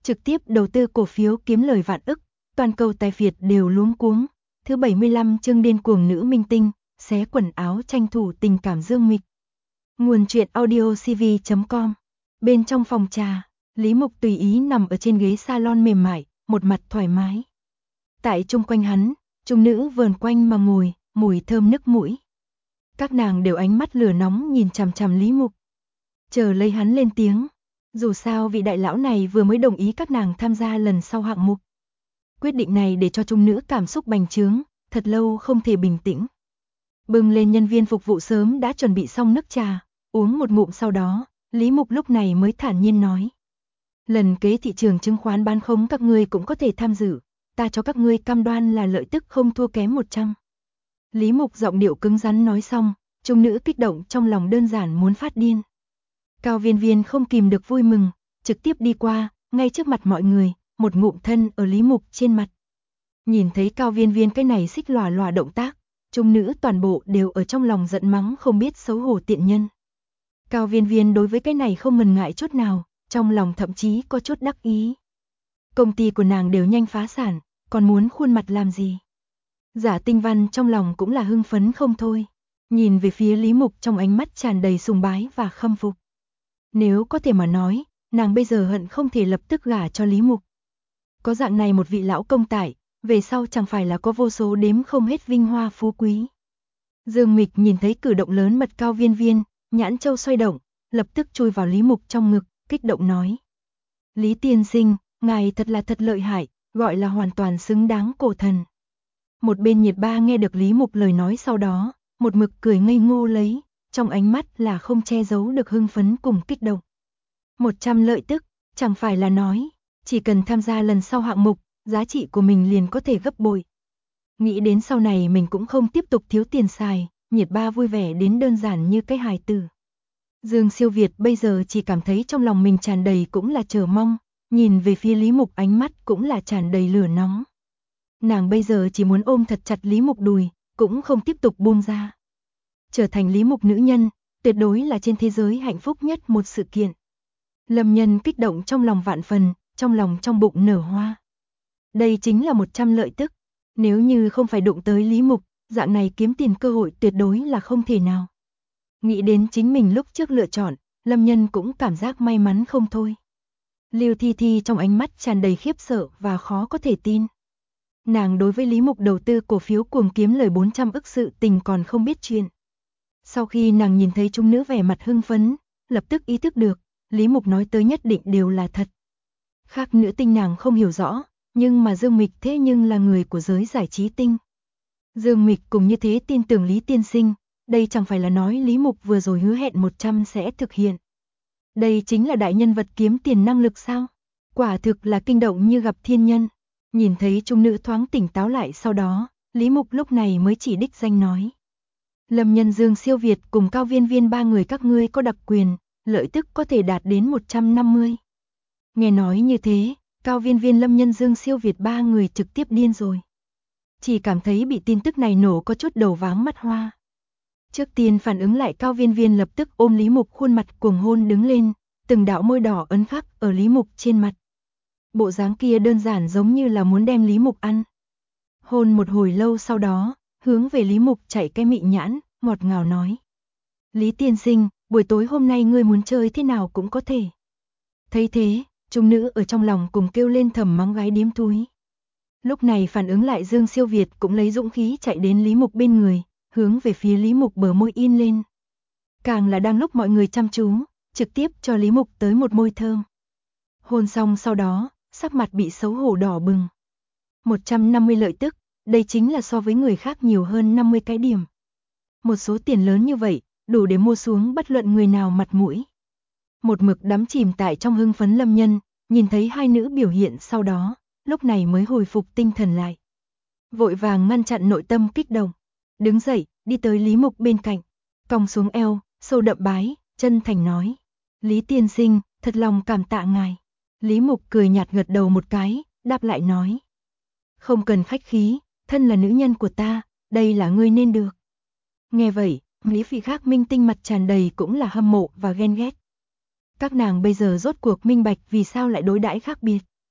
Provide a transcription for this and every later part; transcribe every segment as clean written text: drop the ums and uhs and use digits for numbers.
trực tiếp đầu tư cổ phiếu kiếm lời vạn ức, toàn cầu tài phiệt đều luống cuống. Thứ 75 chương điên cuồng nữ minh tinh, xé quần áo tranh thủ tình cảm Dương Mịch. Nguồn truyện audio cv.com. Bên trong phòng trà, Lý Mục tùy ý nằm ở trên ghế salon mềm mại, một mặt thoải mái. Tại chung quanh hắn, trung nữ vờn quanh mà ngồi, mùi thơm nức mũi. Các nàng đều ánh mắt lửa nóng nhìn chằm chằm Lý Mục. Chờ lấy hắn lên tiếng. Dù sao vị đại lão này vừa mới đồng ý các nàng tham gia lần sau hạng mục. Quyết định này để cho trung nữ cảm xúc bành trướng, thật lâu không thể bình tĩnh. Bưng lên nhân viên phục vụ sớm đã chuẩn bị xong nước trà, uống một ngụm sau đó, Lý Mục lúc này mới thản nhiên nói. Lần kế thị trường chứng khoán bán khống các ngươi cũng có thể tham dự, ta cho các ngươi cam đoan là lợi tức không thua kém 100. Lý Mục giọng điệu cứng rắn nói xong, trung nữ kích động trong lòng đơn giản muốn phát điên. Cao Viên Viên không kìm được vui mừng, trực tiếp đi qua, ngay trước mặt mọi người, một ngụm thân ở Lý Mục trên mặt. Nhìn thấy Cao Viên Viên cái này xích lòa lòa động tác, trung nữ toàn bộ đều ở trong lòng giận mắng không biết xấu hổ tiện nhân. Cao Viên Viên đối với cái này không ngần ngại chút nào, trong lòng thậm chí có chút đắc ý. Công ty của nàng đều nhanh phá sản, còn muốn khuôn mặt làm gì? Giả Tinh Văn trong lòng cũng là hưng phấn không thôi, nhìn về phía Lý Mục trong ánh mắt tràn đầy sùng bái và khâm phục. Nếu có thể mà nói, nàng bây giờ hận không thể lập tức gả cho Lý Mục. Có dạng này một vị lão công tại, về sau chẳng phải là có vô số đếm không hết vinh hoa phú quý. Dương Mịch nhìn thấy cử động lớn mật Cao Viên Viên, nhãn châu xoay động, lập tức chui vào Lý Mục trong ngực, kích động nói. Lý tiên sinh, ngài thật là thật lợi hại, gọi là hoàn toàn xứng đáng cổ thần. Một bên Nhiệt Ba nghe được Lý Mục lời nói sau đó, một mực cười ngây ngô lấy, trong ánh mắt là không che giấu được hưng phấn cùng kích động. 100 lợi tức, chẳng phải là nói, chỉ cần tham gia lần sau hạng mục, giá trị của mình liền có thể gấp bội. Nghĩ đến sau này mình cũng không tiếp tục thiếu tiền xài, Nhiệt Ba vui vẻ đến đơn giản như cái hài tử. Dương Siêu Việt bây giờ chỉ cảm thấy trong lòng mình tràn đầy cũng là chờ mong, nhìn về phía Lý Mục ánh mắt cũng là tràn đầy lửa nóng. Nàng bây giờ chỉ muốn ôm thật chặt Lý Mục đùi, cũng không tiếp tục buông ra. Trở thành Lý Mục nữ nhân, tuyệt đối là trên thế giới hạnh phúc nhất một sự kiện. Lâm Nhân kích động trong lòng vạn phần, trong lòng trong bụng nở hoa. Đây chính là 100 lợi tức, nếu như không phải đụng tới Lý Mục, dạng này kiếm tiền cơ hội tuyệt đối là không thể nào. Nghĩ đến chính mình lúc trước lựa chọn, Lâm Nhân cũng cảm giác may mắn không thôi. Lưu Thi Thi trong ánh mắt tràn đầy khiếp sợ và khó có thể tin. Nàng đối với Lý Mục đầu tư cổ phiếu cuồng kiếm lời 400 ức sự tình còn không biết chuyện. Sau khi nàng nhìn thấy trung nữ vẻ mặt hưng phấn, lập tức ý thức được, Lý Mục nói tới nhất định đều là thật. Khác nữ tinh nàng không hiểu rõ, nhưng mà Dương Mịch thế nhưng là người của giới giải trí tinh. Dương Mịch cùng như thế tin tưởng Lý tiên sinh, đây chẳng phải là nói Lý Mục vừa rồi hứa hẹn 100 sẽ thực hiện. Đây chính là đại nhân vật kiếm tiền năng lực sao? Quả thực là kinh động như gặp thiên nhân. Nhìn thấy trung nữ thoáng tỉnh táo lại sau đó, Lý Mục lúc này mới chỉ đích danh nói. Lâm Nhân Dương Siêu Việt cùng Cao Viên Viên ba người các ngươi có đặc quyền, lợi tức có thể đạt đến 150. Nghe nói như thế, Cao Viên Viên Lâm Nhân Dương Siêu Việt ba người trực tiếp điên rồi. Chỉ cảm thấy bị tin tức này nổ có chút đầu váng mắt hoa. Trước tiên phản ứng lại Cao Viên Viên lập tức ôm Lý Mục khuôn mặt cuồng hôn đứng lên, từng đạo môi đỏ ấn khắc ở Lý Mục trên mặt. Bộ dáng kia đơn giản giống như là muốn đem Lý Mục ăn. Hôn một hồi lâu sau đó, hướng về Lý Mục chạy cái mị nhãn, ngọt ngào nói. Lý tiên sinh, buổi tối hôm nay ngươi muốn chơi thế nào cũng có thể. Thấy thế, trung nữ ở trong lòng cùng kêu lên thầm mắng gái điếm thúi. Lúc này phản ứng lại Dương Siêu Việt cũng lấy dũng khí chạy đến Lý Mục bên người, hướng về phía Lý Mục bờ môi in lên. Càng là đang lúc mọi người chăm chú, trực tiếp cho Lý Mục tới một môi thơm. Hôn xong sau đó, sắc mặt bị xấu hổ đỏ bừng. 150 lợi tức, đây chính là so với người khác nhiều hơn 50 cái điểm. Một số tiền lớn như vậy, đủ để mua xuống bất luận người nào mặt mũi. Một mực đắm chìm tại trong hưng phấn Lâm Nhân, nhìn thấy hai nữ biểu hiện sau đó, lúc này mới hồi phục tinh thần lại. Vội vàng ngăn chặn nội tâm kích động, đứng dậy, đi tới Lý Mục bên cạnh, cong xuống eo, sâu đậm bái, chân thành nói. Lý tiên sinh, thật lòng cảm tạ ngài. Lý Mục cười nhạt gật đầu một cái, đáp lại nói. Không cần khách khí, thân là nữ nhân của ta, đây là ngươi nên được. Nghe vậy, Lý Phi khác minh tinh mặt tràn đầy cũng là hâm mộ và ghen ghét. Các nàng bây giờ rốt cuộc minh bạch vì sao lại đối đãi khác biệt.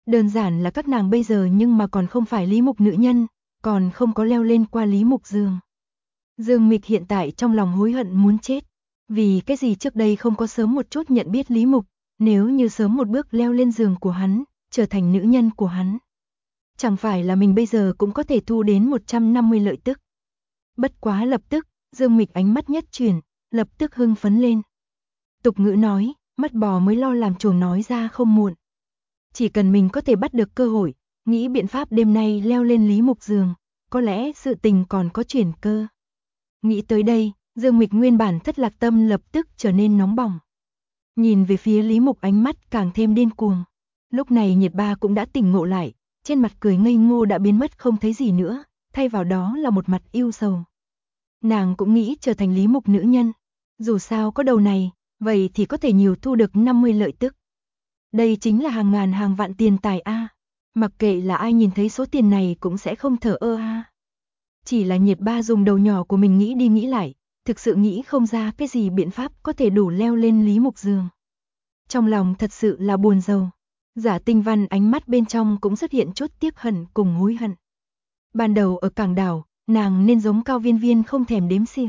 Đơn giản là các nàng bây giờ nhưng mà còn không phải Lý Mục nữ nhân, còn không có leo lên qua Lý Mục giường. Dương Mịch hiện tại trong lòng hối hận muốn chết. Vì cái gì trước đây không có sớm một chút nhận biết Lý Mục, nếu như sớm một bước leo lên giường của hắn, trở thành nữ nhân của hắn. Chẳng phải là mình bây giờ cũng có thể thu đến 150 lợi tức. Bất quá lập tức, Dương Mịch ánh mắt nhất chuyển, lập tức hưng phấn lên. Tục ngữ nói, mắt bò mới lo làm chuồng nói ra không muộn. Chỉ cần mình có thể bắt được cơ hội, nghĩ biện pháp đêm nay leo lên Lý Mục giường, có lẽ sự tình còn có chuyển cơ. Nghĩ tới đây, Dương Mịch nguyên bản thất lạc tâm lập tức trở nên nóng bỏng. Nhìn về phía Lý Mục ánh mắt càng thêm điên cuồng. Lúc này Nhiệt Ba cũng đã tỉnh ngộ lại, trên mặt cười ngây ngô đã biến mất không thấy gì nữa, thay vào đó là một mặt ưu sầu. Nàng cũng nghĩ trở thành Lý Mục nữ nhân. Dù sao có đầu này, vậy thì có thể nhiều thu được 50 lợi tức. Đây chính là hàng ngàn hàng vạn tiền tài a. Mặc kệ là ai nhìn thấy số tiền này cũng sẽ không thở ơ a. Chỉ là Nhiệt Ba dùng đầu nhỏ của mình nghĩ đi nghĩ lại, thực sự nghĩ không ra cái gì biện pháp có thể đủ leo lên Lý Mục giường. Trong lòng thật sự là buồn rầu. Giả Tinh Văn ánh mắt bên trong cũng xuất hiện chút tiếc hận cùng hối hận. Ban đầu ở cảng đảo, nàng nên giống Cao Viên Viên không thèm đếm xỉa.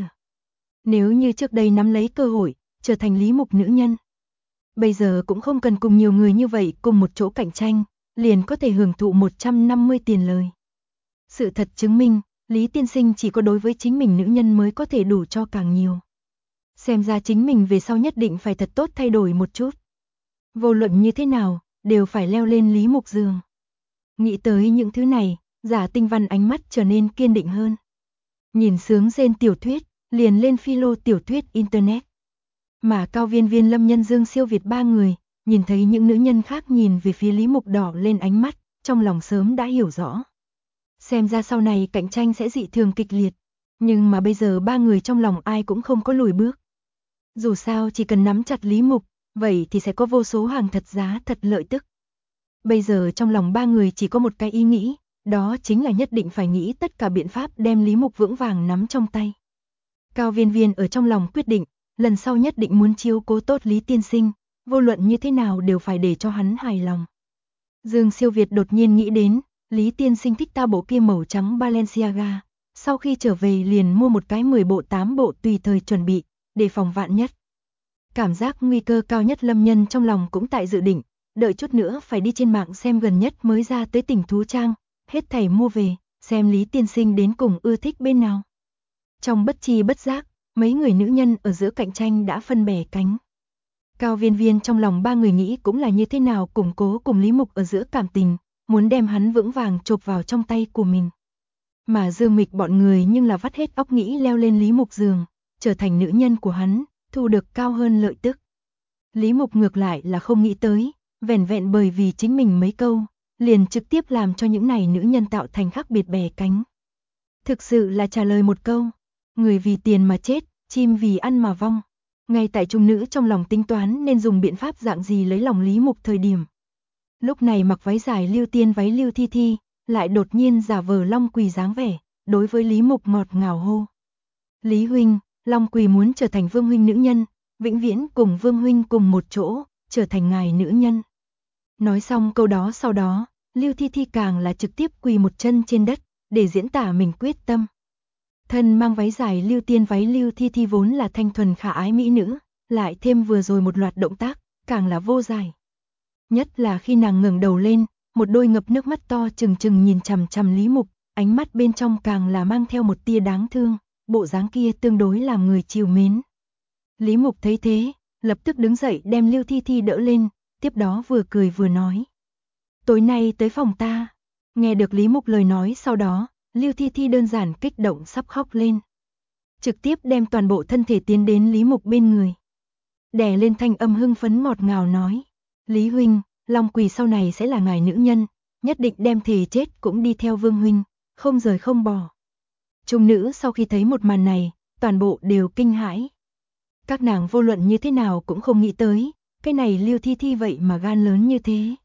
Nếu như trước đây nắm lấy cơ hội, trở thành Lý Mục nữ nhân. Bây giờ cũng không cần cùng nhiều người như vậy cùng một chỗ cạnh tranh, liền có thể hưởng thụ 150 tiền lời. Sự thật chứng minh, Lý tiên sinh chỉ có đối với chính mình nữ nhân mới có thể đủ cho càng nhiều. Xem ra chính mình về sau nhất định phải thật tốt thay đổi một chút. Vô luận như thế nào, đều phải leo lên Lý Mục giường. Nghĩ tới những thứ này, Giả Tinh Văn ánh mắt trở nên kiên định hơn. Nhìn sướng rên tiểu thuyết, liền lên philo tiểu thuyết internet. Mà Cao Viên Viên, Lâm Nhân Dương, Siêu Việt ba người, nhìn thấy những nữ nhân khác nhìn về phía Lý Mục đỏ lên ánh mắt, trong lòng sớm đã hiểu rõ. Xem ra sau này cạnh tranh sẽ dị thường kịch liệt, nhưng mà bây giờ ba người trong lòng ai cũng không có lùi bước. Dù sao chỉ cần nắm chặt Lý Mục, vậy thì sẽ có vô số hàng thật giá thật lợi tức. Bây giờ trong lòng ba người chỉ có một cái ý nghĩ, đó chính là nhất định phải nghĩ tất cả biện pháp đem Lý Mục vững vàng nắm trong tay. Cao Viên Viên ở trong lòng quyết định, lần sau nhất định muốn chiếu cố tốt Lý tiên sinh, vô luận như thế nào đều phải để cho hắn hài lòng. Dương Siêu Việt đột nhiên nghĩ đến, Lý tiên sinh thích ta bộ kia màu trắng Balenciaga, sau khi trở về liền mua một cái 10 bộ 8 bộ tùy thời chuẩn bị, để phòng vạn nhất. Cảm giác nguy cơ cao nhất Lâm Nhân trong lòng cũng tại dự định, đợi chút nữa phải đi trên mạng xem gần nhất mới ra tới Tỉnh Thú Trang, hết thảy mua về, xem Lý tiên sinh đến cùng ưa thích bên nào. Trong bất tri bất giác, mấy người nữ nhân ở giữa cạnh tranh đã phân bẻ cánh. Cao Viên Viên trong lòng ba người nghĩ cũng là như thế nào củng cố cùng Lý Mục ở giữa cảm tình, muốn đem hắn vững vàng chộp vào trong tay của mình. Mà Dương Mịch bọn người nhưng là vắt hết óc nghĩ leo lên Lý Mục giường, trở thành nữ nhân của hắn, thu được cao hơn lợi tức. Lý Mục ngược lại là không nghĩ tới, vẻn vẹn bởi vì chính mình mấy câu, liền trực tiếp làm cho những này nữ nhân tạo thành khác biệt bè cánh. Thực sự là trả lời một câu, người vì tiền mà chết, chim vì ăn mà vong. Ngay tại trung nữ trong lòng tính toán nên dùng biện pháp dạng gì lấy lòng Lý Mục thời điểm. Lúc này mặc váy dài Lưu Tiên váy Lưu Thi Thi, lại đột nhiên giả vờ Long Quỳ dáng vẻ, đối với Lý Mục ngọt ngào hô. Lý huynh, Long Quỳ muốn trở thành Vương huynh nữ nhân, vĩnh viễn cùng Vương huynh cùng một chỗ, trở thành ngài nữ nhân. Nói xong câu đó sau đó, Lưu Thi Thi càng là trực tiếp quỳ một chân trên đất, để diễn tả mình quyết tâm. Thân mang váy dài Lưu Tiên váy Lưu Thi Thi vốn là thanh thuần khả ái mỹ nữ, lại thêm vừa rồi một loạt động tác, càng là vô giải. Nhất là khi nàng ngẩng đầu lên, một đôi ngập nước mắt to trừng trừng nhìn chằm chằm Lý Mục, ánh mắt bên trong càng là mang theo một tia đáng thương, bộ dáng kia tương đối làm người trìu mến. Lý Mục thấy thế, lập tức đứng dậy đem Lưu Thi Thi đỡ lên, tiếp đó vừa cười vừa nói. Tối nay tới phòng ta. Nghe được Lý Mục lời nói sau đó, Lưu Thi Thi đơn giản kích động sắp khóc lên. Trực tiếp đem toàn bộ thân thể tiến đến Lý Mục bên người. Đè lên thanh âm hưng phấn ngọt ngào nói. Lý huynh, Long Quỳ sau này sẽ là ngài nữ nhân, nhất định đem thề chết cũng đi theo Vương huynh, không rời không bỏ. Trung nữ sau khi thấy một màn này, toàn bộ đều kinh hãi. Các nàng vô luận như thế nào cũng không nghĩ tới, cái này Lưu Thi Thi vậy mà gan lớn như thế.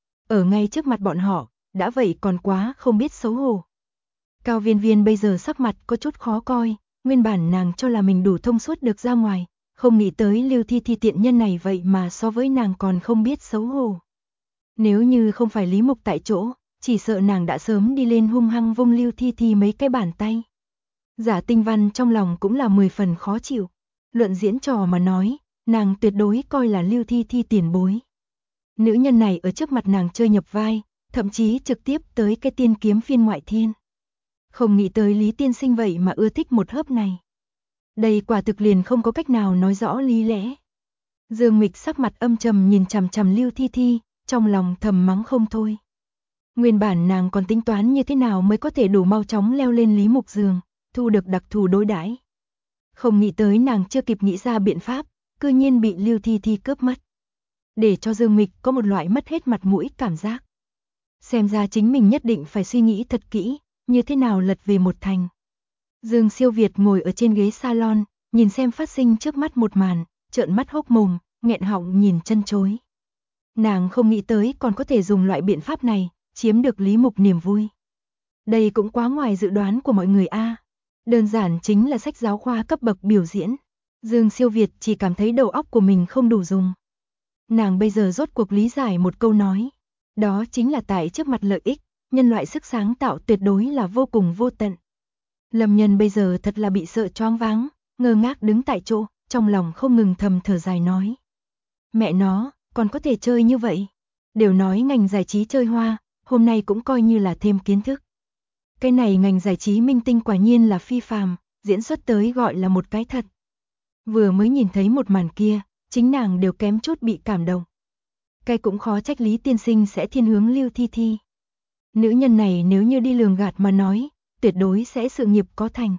Ở ngay trước mặt bọn họ, đã vậy còn quá không biết xấu hổ. Cao Viên Viên bây giờ sắc mặt có chút khó coi, nguyên bản nàng cho là mình đủ thông suốt được ra ngoài, không nghĩ tới Lưu Thi Thi tiện nhân này vậy mà so với nàng còn không biết xấu hổ. Nếu như không phải Lý Mục tại chỗ, chỉ sợ nàng đã sớm đi lên hung hăng vung Lưu Thi Thi mấy cái bàn tay. Giả Tinh Văn trong lòng cũng là 10 phần khó chịu. Luận diễn trò mà nói, nàng tuyệt đối coi là Lưu Thi Thi tiền bối. Nữ nhân này ở trước mặt nàng chơi nhập vai, thậm chí trực tiếp tới cái tiên kiếm phiên ngoại thiên. Không nghĩ tới Lý tiên sinh vậy mà ưa thích một hớp này. Đây quả thực liền không có cách nào nói rõ lý lẽ. Dương Mịch sắc mặt âm trầm nhìn chằm chằm Lưu Thi Thi, trong lòng thầm mắng không thôi. Nguyên bản nàng còn tính toán như thế nào mới có thể đủ mau chóng leo lên Lý Mục giường, thu được đặc thù đối đãi. Không nghĩ tới nàng chưa kịp nghĩ ra biện pháp, cư nhiên bị Lưu Thi Thi cướp mất. Để cho Dương Mịch có một loại mất hết mặt mũi cảm giác. Xem ra chính mình nhất định phải suy nghĩ thật kỹ, như thế nào lật về một thành. Dương Siêu Việt ngồi ở trên ghế salon, nhìn xem phát sinh trước mắt một màn, trợn mắt hốc mồm, nghẹn họng nhìn chân chối. Nàng không nghĩ tới còn có thể dùng loại biện pháp này, chiếm được Lý Mục niềm vui. Đây cũng quá ngoài dự đoán của mọi người a. Đơn giản chính là sách giáo khoa cấp bậc biểu diễn. Dương Siêu Việt chỉ cảm thấy đầu óc của mình không đủ dùng. Nàng bây giờ rốt cuộc lý giải một câu nói. Đó chính là tại trước mặt lợi ích, nhân loại sức sáng tạo tuyệt đối là vô cùng vô tận. Lâm Nhân bây giờ thật là bị sợ choáng váng, ngơ ngác đứng tại chỗ, trong lòng không ngừng thầm thở dài nói. Mẹ nó, còn có thể chơi như vậy. Đều nói ngành giải trí chơi hoa, hôm nay cũng coi như là thêm kiến thức. Cái này ngành giải trí minh tinh quả nhiên là phi phàm, diễn xuất tới gọi là một cái thật. Vừa mới nhìn thấy một màn kia, chính nàng đều kém chút bị cảm động. Cái cũng khó trách Lý tiên sinh sẽ thiên hướng Lưu Thi Thi. Nữ nhân này nếu như đi lường gạt mà nói, tuyệt đối sẽ sự nghiệp có thành.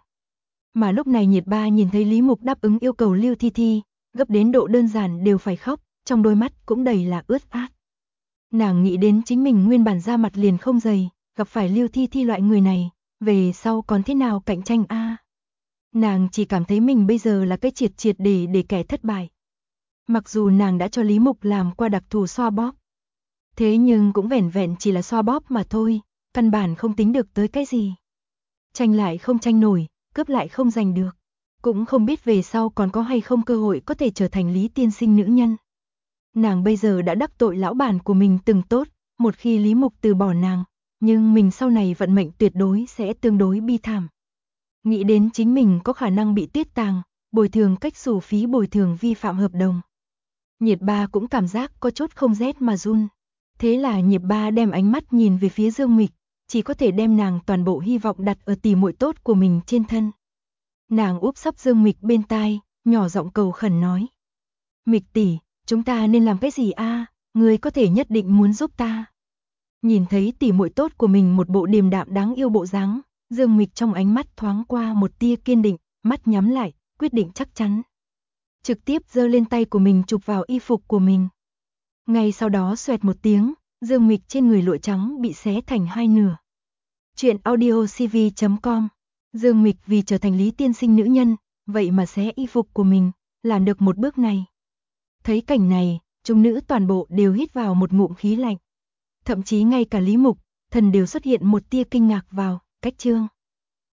Mà lúc này Nhiệt Ba nhìn thấy Lý Mục đáp ứng yêu cầu Lưu Thi Thi, gấp đến độ đơn giản đều phải khóc, trong đôi mắt cũng đầy là ướt át. Nàng nghĩ đến chính mình nguyên bản da mặt liền không dày, gặp phải Lưu Thi Thi loại người này, về sau còn thế nào cạnh tranh a? Nàng chỉ cảm thấy mình bây giờ là cái triệt triệt để kẻ thất bại. Mặc dù nàng đã cho Lý Mục làm qua đặc thù xoa bóp, thế nhưng cũng vẻn vẹn chỉ là xoa bóp mà thôi, căn bản không tính được tới cái gì. Tranh lại không tranh nổi, cướp lại không giành được, cũng không biết về sau còn có hay không cơ hội có thể trở thành Lý tiên sinh nữ nhân. Nàng bây giờ đã đắc tội lão bản của mình từng tốt, một khi Lý Mục từ bỏ nàng, nhưng mình sau này vận mệnh tuyệt đối sẽ tương đối bi thảm. Nghĩ đến chính mình có khả năng bị tuyết tàng, bồi thường cách xù phí bồi thường vi phạm hợp đồng. Nhiệt Ba cũng cảm giác có chút không rét mà run. Thế là Nhiệt Ba đem ánh mắt nhìn về phía Dương Mịch, chỉ có thể đem nàng toàn bộ hy vọng đặt ở tỷ muội tốt của mình trên thân. Nàng úp sấp Dương Mịch bên tai, nhỏ giọng cầu khẩn nói. Mịch tỷ, chúng ta nên làm cái gì a? Ngươi có thể nhất định muốn giúp ta. Nhìn thấy tỷ muội tốt của mình một bộ điềm đạm đáng yêu bộ dáng, Dương Mịch trong ánh mắt thoáng qua một tia kiên định, mắt nhắm lại, quyết định chắc chắn. Trực tiếp giơ lên tay của mình chụp vào y phục của mình. Ngay sau đó xoẹt một tiếng, Dương Mịch trên người lụa trắng bị xé thành hai nửa. Chuyện audiocv.com. Dương Mịch vì trở thành Lý tiên sinh nữ nhân, vậy mà xé y phục của mình, làm được một bước này. Thấy cảnh này, chúng nữ toàn bộ đều hít vào một ngụm khí lạnh. Thậm chí ngay cả Lý Mục, thần đều xuất hiện một tia kinh ngạc vào, cách chương.